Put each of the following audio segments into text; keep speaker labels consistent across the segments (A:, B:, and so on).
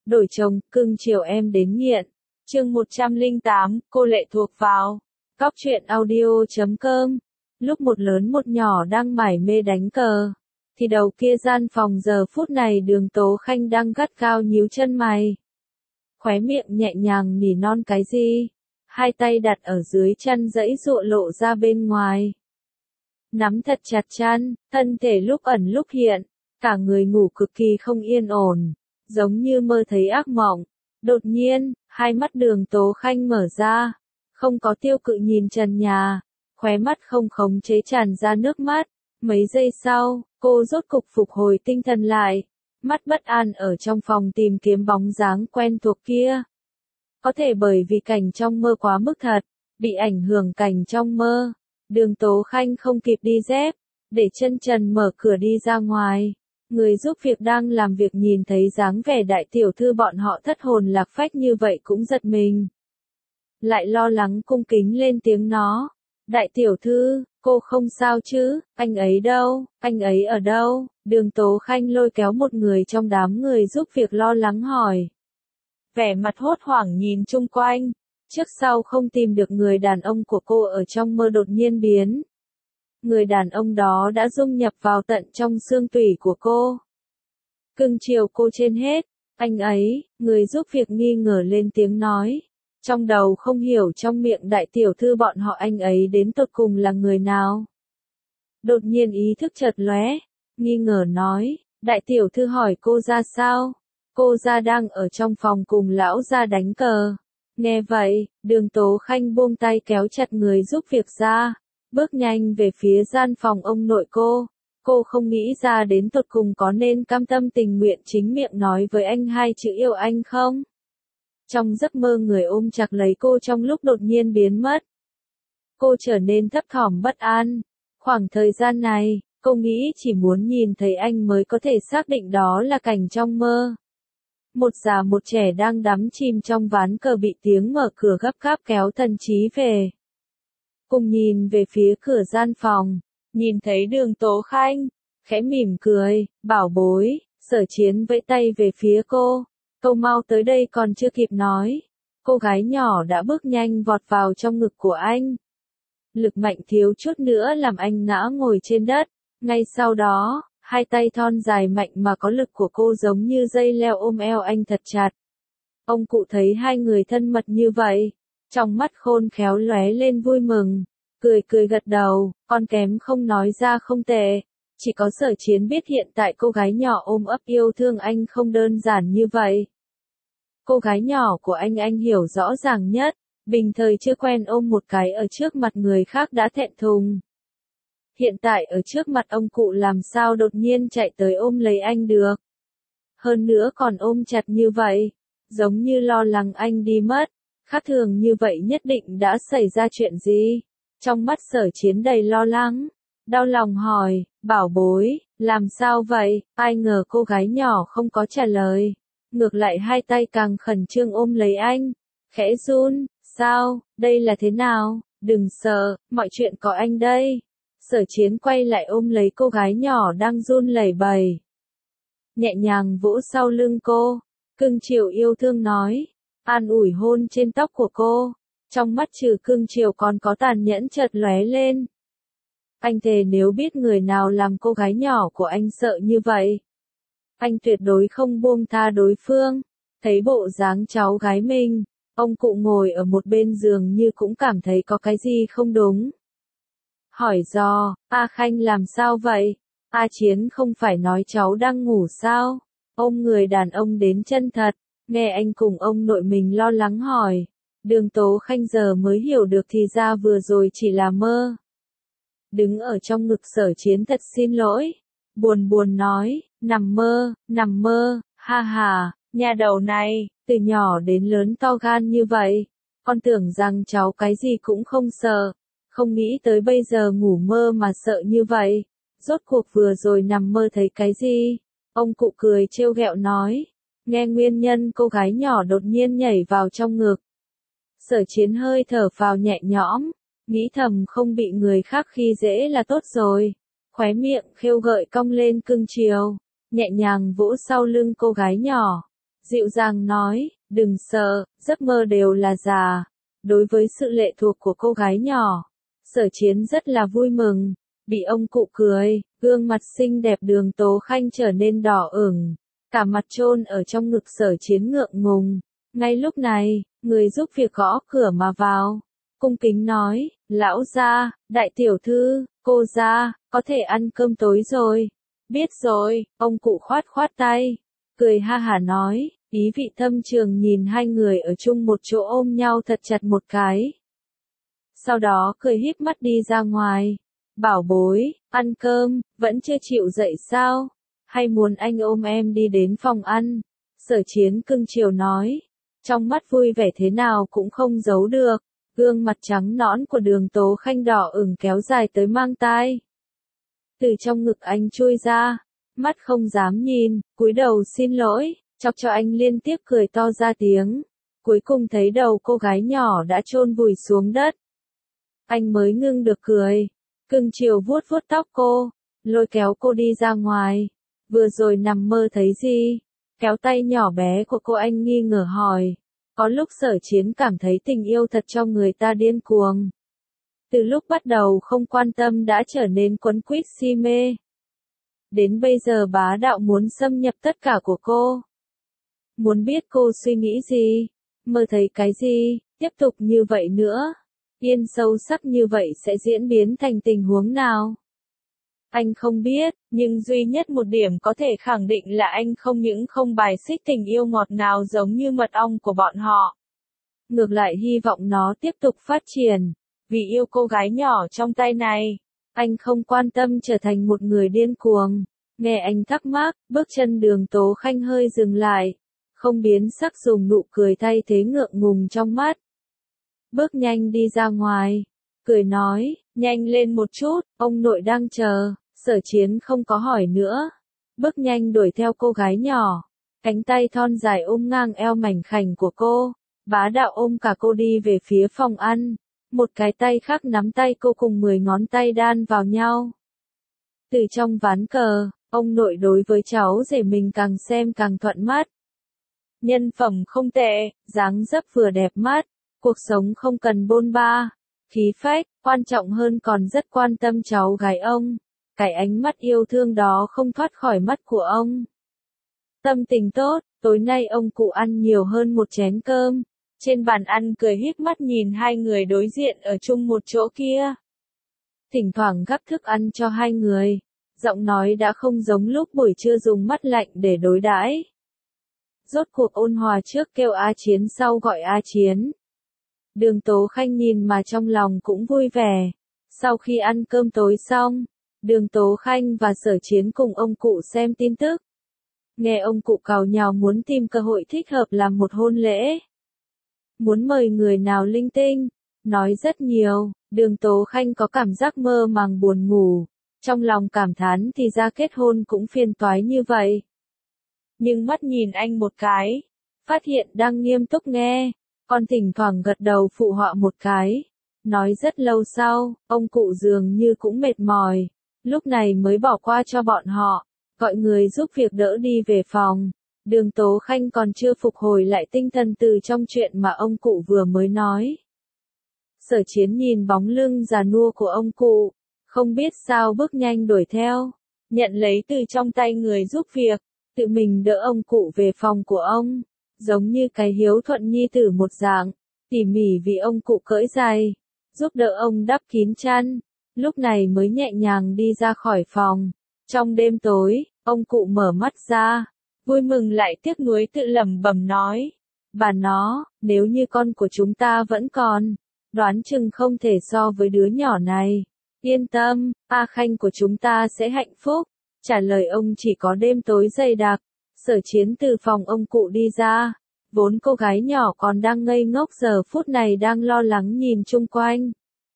A: đổi chồng, cưng chiều em đến nghiện. Chương 108, cô lệ thuộc vào. Cóc truyện audio.com. Lúc một lớn một nhỏ đang mải mê đánh cờ, thì đầu kia gian phòng giờ phút này Đường Tố Khanh đang gắt gao nhíu chân mày. Khóe miệng nhẹ nhàng nỉ non cái gì, hai tay đặt ở dưới chân giãy giụa lộ ra bên ngoài. Nắm thật chặt chăn, thân thể lúc ẩn lúc hiện, cả người ngủ cực kỳ không yên ổn, giống như mơ thấy ác mộng. Đột nhiên, hai mắt Đường Tố Khanh mở ra, không có tiêu cự nhìn trần nhà, khóe mắt không khống chế tràn ra nước mắt. Mấy giây sau, cô rốt cục phục hồi tinh thần lại, mắt bất an ở trong phòng tìm kiếm bóng dáng quen thuộc kia. Có thể bởi vì cảnh trong mơ quá mức thật, bị ảnh hưởng cảnh trong mơ, Đường Tố Khanh không kịp đi dép, để chân trần mở cửa đi ra ngoài. Người giúp việc đang làm việc nhìn thấy dáng vẻ đại tiểu thư bọn họ thất hồn lạc phách như vậy cũng giật mình. Lại lo lắng cung kính lên tiếng nó. Đại tiểu thư, cô không sao chứ, anh ấy đâu, anh ấy ở đâu? Đường Tố Khanh lôi kéo một người trong đám người giúp việc lo lắng hỏi. Vẻ mặt hốt hoảng nhìn chung quanh, trước sau không tìm được người đàn ông của cô ở trong mơ đột nhiên biến. Người đàn ông đó đã dung nhập vào tận trong xương tủy của cô. Cưng chiều cô trên hết, anh ấy, người giúp việc nghi ngờ lên tiếng nói. Trong đầu không hiểu trong miệng đại tiểu thư bọn họ anh ấy đến tột cùng là người nào. Đột nhiên ý thức chợt lóe, nghi ngờ nói, đại tiểu thư hỏi cô ra sao? Cô ra đang ở trong phòng cùng lão ra đánh cờ. Nghe vậy, Đường Tố Khanh buông tay kéo chặt người giúp việc ra, bước nhanh về phía gian phòng ông nội cô. Cô không nghĩ ra đến tột cùng có nên cam tâm tình nguyện chính miệng nói với anh hai chữ yêu anh không? Trong giấc mơ người ôm chặt lấy cô trong lúc đột nhiên biến mất. Cô trở nên thấp thỏm bất an. Khoảng thời gian này, cô nghĩ chỉ muốn nhìn thấy anh mới có thể xác định đó là cảnh trong mơ. Một già một trẻ đang đắm chìm trong ván cờ bị tiếng mở cửa gấp gáp kéo thần trí về. Cùng nhìn về phía cửa gian phòng, nhìn thấy Đường Tố Khanh, khẽ mỉm cười, bảo bối, Sở Chiến vẫy tay về phía cô. Câu mau tới đây còn chưa kịp nói, cô gái nhỏ đã bước nhanh vọt vào trong ngực của anh. Lực mạnh thiếu chút nữa làm anh ngã ngồi trên đất, ngay sau đó, hai tay thon dài mạnh mà có lực của cô giống như dây leo ôm eo anh thật chặt. Ông cụ thấy hai người thân mật như vậy, trong mắt khôn khéo lóe lên vui mừng, cười cười gật đầu, con kém không nói ra không tệ. Chỉ có Sở Chiến biết hiện tại cô gái nhỏ ôm ấp yêu thương anh không đơn giản như vậy. Cô gái nhỏ của anh hiểu rõ ràng nhất, bình thời chưa quen ôm một cái ở trước mặt người khác đã thẹn thùng. Hiện tại ở trước mặt ông cụ làm sao đột nhiên chạy tới ôm lấy anh được. Hơn nữa còn ôm chặt như vậy, giống như lo lắng anh đi mất, khác thường như vậy nhất định đã xảy ra chuyện gì. Trong mắt Sở Chiến đầy lo lắng, đau lòng hỏi, bảo bối, làm sao vậy? Ai ngờ cô gái nhỏ không có trả lời, ngược lại hai tay càng khẩn trương ôm lấy anh, khẽ run, sao, đây là thế nào? Đừng sợ, mọi chuyện có anh đây. Sở Chiến quay lại ôm lấy cô gái nhỏ đang run lẩy bẩy, nhẹ nhàng vỗ sau lưng cô, cưng chiều yêu thương nói, an ủi hôn trên tóc của cô. Trong mắt trừ cưng chiều còn có tàn nhẫn chợt lóe lên. Anh thề nếu biết người nào làm cô gái nhỏ của anh sợ như vậy, anh tuyệt đối không buông tha đối phương. Thấy bộ dáng cháu gái mình, ông cụ ngồi ở một bên giường như cũng cảm thấy có cái gì không đúng. Hỏi dò, A Khanh làm sao vậy? A Chiến không phải nói cháu đang ngủ sao? Ôm người đàn ông đến chân thật, nghe anh cùng ông nội mình lo lắng hỏi. Đường Tố Khanh giờ mới hiểu được thì ra vừa rồi chỉ là mơ. Đứng ở trong ngực Sở Chiến thật xin lỗi, buồn buồn nói, nằm mơ, ha ha, nhà đầu này, từ nhỏ đến lớn to gan như vậy, con tưởng rằng cháu cái gì cũng không sợ, không nghĩ tới bây giờ ngủ mơ mà sợ như vậy, rốt cuộc vừa rồi nằm mơ thấy cái gì? Ông cụ cười trêu ghẹo nói, nghe nguyên nhân cô gái nhỏ đột nhiên nhảy vào trong ngực. Sở Chiến hơi thở phào nhẹ nhõm, nghĩ thầm không bị người khác khi dễ là tốt rồi, khóe miệng khêu gợi cong lên cưng chiều, nhẹ nhàng vỗ sau lưng cô gái nhỏ, dịu dàng nói, đừng sợ, giấc mơ đều là giả. Đối với sự lệ thuộc của cô gái nhỏ, Sở Chiến rất là vui mừng, bị ông cụ cười, gương mặt xinh đẹp Đường Tố Khanh trở nên đỏ ửng, cả mặt chôn ở trong ngực Sở Chiến ngượng ngùng. Ngay lúc này, người giúp việc gõ cửa mà vào, cung kính nói, lão gia, đại tiểu thư, cô gia, có thể ăn cơm tối rồi. Biết rồi, ông cụ khoát khoát tay, cười ha hả nói, ý vị thâm trường nhìn hai người ở chung một chỗ ôm nhau thật chặt một cái. Sau đó cười híp mắt đi ra ngoài. Bảo bối, ăn cơm, vẫn chưa chịu dậy sao? Hay muốn anh ôm em đi đến phòng ăn? Sở Chiến cưng chiều nói. Trong mắt vui vẻ thế nào cũng không giấu được. Gương mặt trắng nõn của Đường Tố Khanh đỏ ửng kéo dài tới mang tai. Từ trong ngực anh chui ra, mắt không dám nhìn, cúi đầu xin lỗi, chọc cho anh liên tiếp cười to ra tiếng. Cuối cùng thấy đầu cô gái nhỏ đã chôn vùi xuống đất. Anh mới ngưng được cười, cưng chiều vuốt vuốt tóc cô, lôi kéo cô đi ra ngoài. Vừa rồi nằm mơ thấy gì? Kéo tay nhỏ bé của cô anh nghi ngờ hỏi. Có lúc Sở Chiến cảm thấy tình yêu thật cho người ta điên cuồng. Từ lúc bắt đầu không quan tâm đã trở nên quấn quýt si mê. Đến bây giờ bá đạo muốn xâm nhập tất cả của cô. Muốn biết cô suy nghĩ gì, mơ thấy cái gì, tiếp tục như vậy nữa. Yên sâu sắc như vậy sẽ diễn biến thành tình huống nào? Anh không biết, nhưng duy nhất một điểm có thể khẳng định là anh không những không bài xích tình yêu ngọt ngào giống như mật ong của bọn họ. Ngược lại hy vọng nó tiếp tục phát triển, vì yêu cô gái nhỏ trong tay này. Anh không quan tâm trở thành một người điên cuồng. Nghe anh thắc mắc, bước chân Đường Tố Khanh hơi dừng lại, không biến sắc dùng nụ cười thay thế ngượng ngùng trong mắt. Bước nhanh đi ra ngoài, cười nói, nhanh lên một chút, ông nội đang chờ. Sở Chiến không có hỏi nữa, bước nhanh đuổi theo cô gái nhỏ, cánh tay thon dài ôm ngang eo mảnh khảnh của cô, bá đạo ôm cả cô đi về phía phòng ăn, một cái tay khác nắm tay cô cùng 10 ngón tay đan vào nhau. Từ trong ván cờ, ông nội đối với cháu rể mình càng xem càng thuận mắt. Nhân phẩm không tệ, dáng dấp vừa đẹp mắt, cuộc sống không cần bôn ba, khí phách, quan trọng hơn còn rất quan tâm cháu gái ông. Cái ánh mắt yêu thương đó không thoát khỏi mắt của ông. Tâm tình tốt, tối nay ông cụ ăn nhiều hơn một chén cơm. Trên bàn ăn cười híp mắt nhìn hai người đối diện ở chung một chỗ kia. Thỉnh thoảng gắp thức ăn cho hai người. Giọng nói đã không giống lúc buổi trưa dùng mắt lạnh để đối đãi. Rốt cuộc ôn hòa trước kêu A Chiến sau gọi A Chiến. Đường Tố Khanh nhìn mà trong lòng cũng vui vẻ. Sau khi ăn cơm tối xong, Đường Tố Khanh và Sở Chiến cùng ông cụ xem tin tức. Nghe ông cụ càu nhàu muốn tìm cơ hội thích hợp làm một hôn lễ. Muốn mời người nào linh tinh, nói rất nhiều. Đường Tố Khanh có cảm giác mơ màng buồn ngủ. Trong lòng cảm thán thì ra kết hôn cũng phiền toái như vậy. Nhưng mắt nhìn anh một cái, phát hiện đang nghiêm túc nghe, còn thỉnh thoảng gật đầu phụ họa một cái. Nói rất lâu sau, ông cụ dường như cũng mệt mỏi, lúc này mới bỏ qua cho bọn họ, gọi người giúp việc đỡ đi về phòng. Đường Tố Khanh còn chưa phục hồi lại tinh thần từ trong chuyện mà ông cụ vừa mới nói. Sở Chiến nhìn bóng lưng già nua của ông cụ, không biết sao bước nhanh đuổi theo, nhận lấy từ trong tay người giúp việc, tự mình đỡ ông cụ về phòng của ông, giống như cái hiếu thuận nhi tử một dạng, tỉ mỉ vì ông cụ cởi giày, giúp đỡ ông đắp kín chăn, lúc này mới nhẹ nhàng đi ra khỏi phòng. Trong đêm tối, ông cụ mở mắt ra, vui mừng lại tiếc nuối tự lẩm bẩm nói, bà nó, nếu như con của chúng ta vẫn còn, đoán chừng không thể so với đứa nhỏ này. Yên tâm, A Khanh của chúng ta sẽ hạnh phúc. Trả lời ông chỉ có đêm tối dày đặc. Sở Chiến từ phòng ông cụ đi ra. Vốn cô gái nhỏ còn đang ngây ngốc giờ phút này đang lo lắng nhìn chung quanh.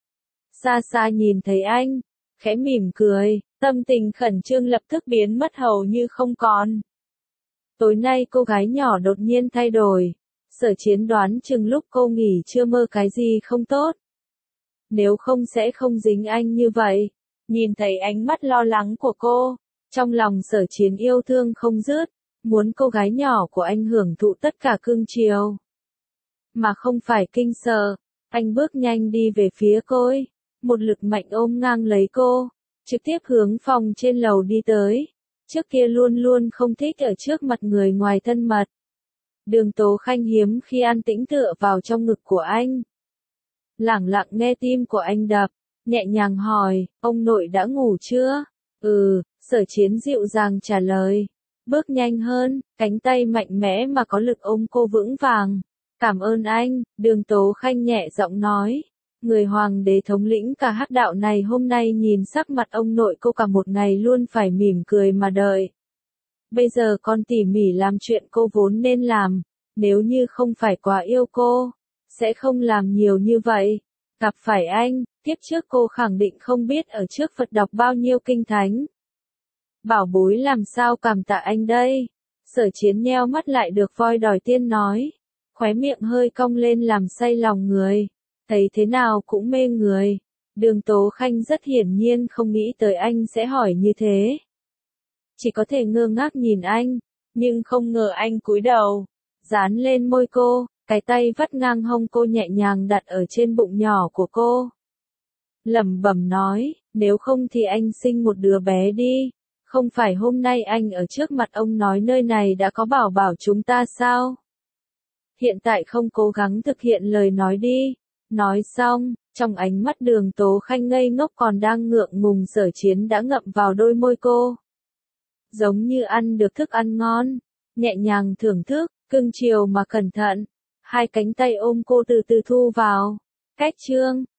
A: Xa xa nhìn thấy anh, khẽ mỉm cười, tâm tình khẩn trương lập tức biến mất hầu như không còn. Tối nay cô gái nhỏ đột nhiên thay đổi. Sở Chiến đoán chừng lúc cô nghỉ chưa mơ cái gì không tốt. Nếu không sẽ không dính anh như vậy. Nhìn thấy ánh mắt lo lắng của cô, trong lòng Sở Chiến yêu thương không dứt, muốn cô gái nhỏ của anh hưởng thụ tất cả cưng chiều, mà không phải kinh sợ. Anh bước nhanh đi về phía cô ấy, một lực mạnh ôm ngang lấy cô, trực tiếp hướng phòng trên lầu đi tới. Trước kia luôn luôn không thích ở trước mặt người ngoài thân mật. Đường Tố Khanh hiếm khi an tĩnh tựa vào trong ngực của anh. Lẳng lặng nghe tim của anh đập, nhẹ nhàng hỏi, ông nội đã ngủ chưa? Sở Chiến dịu dàng trả lời. Bước nhanh hơn, cánh tay mạnh mẽ mà có lực ôm cô vững vàng. Cảm ơn anh, Đường Tố Khanh nhẹ giọng nói. Người hoàng đế thống lĩnh cả hắc đạo này hôm nay nhìn sắc mặt ông nội cô cả một ngày luôn phải mỉm cười mà đợi. Bây giờ con tỉ mỉ làm chuyện cô vốn nên làm, nếu như không phải quá yêu cô, sẽ không làm nhiều như vậy. Gặp phải anh, tiếp trước cô khẳng định không biết ở trước Phật đọc bao nhiêu kinh thánh. Bảo bối làm sao cảm tạ anh đây? Sở Chiến nheo mắt lại được voi đòi tiên nói, khóe miệng hơi cong lên làm say lòng người, thấy thế nào cũng mê người. Đường Tố Khanh rất hiển nhiên không nghĩ tới anh sẽ hỏi như thế. Chỉ có thể ngơ ngác nhìn anh, nhưng không ngờ anh cúi đầu, dán lên môi cô, cái tay vắt ngang hông cô nhẹ nhàng đặt ở trên bụng nhỏ của cô. Lẩm bẩm nói, nếu không thì anh sinh một đứa bé đi, không phải hôm nay anh ở trước mặt ông nói nơi này đã có bảo bảo chúng ta sao? Hiện tại không cố gắng thực hiện lời nói đi. Nói xong, trong ánh mắt Đường Tố Khanh ngây ngốc còn đang ngượng ngùng, Sở Chiến đã ngậm vào đôi môi cô. Giống như ăn được thức ăn ngon, nhẹ nhàng thưởng thức, cưng chiều mà cẩn thận. Hai cánh tay ôm cô từ từ thu vào. Cách chương